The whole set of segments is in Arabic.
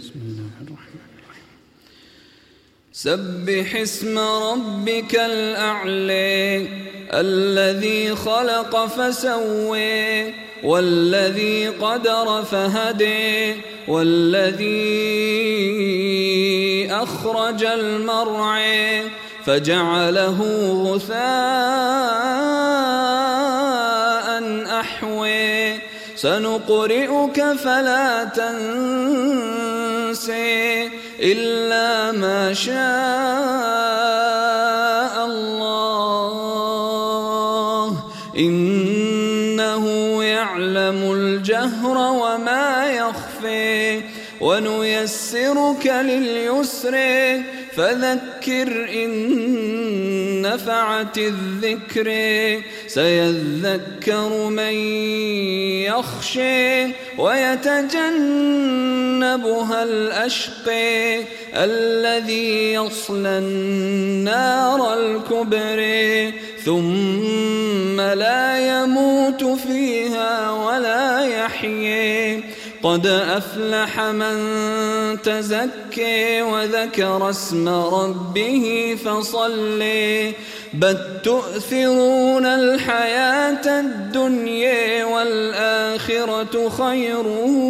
بسم الله الرحمن الرحيم. سبح اسم ربك الأعلى الذي خلق فسوى والذي قدر فهدى والذي أخرج المرعى فجعله غثاء أحوى سنقرئك فلا تنسى إلا ما شاء الله إنه يعلم الجهر وما يخفى ونيسرك لليسر فذكر إن نفعت الذكر سيذكر من يخشى ويتجنبها الأشقى الذي يصلى النار الكبرى ثم لا يموت فيها ولا يحيى قد أفلح من تزكى وذكر اسم ربه فصلى بل تؤثرون الحياة الدنيا والآخرة خير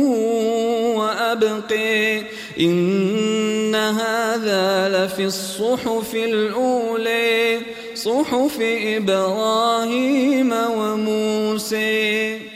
وأبقى إن هذا لفي الصحف الأولى صحف إبراهيم وموسى.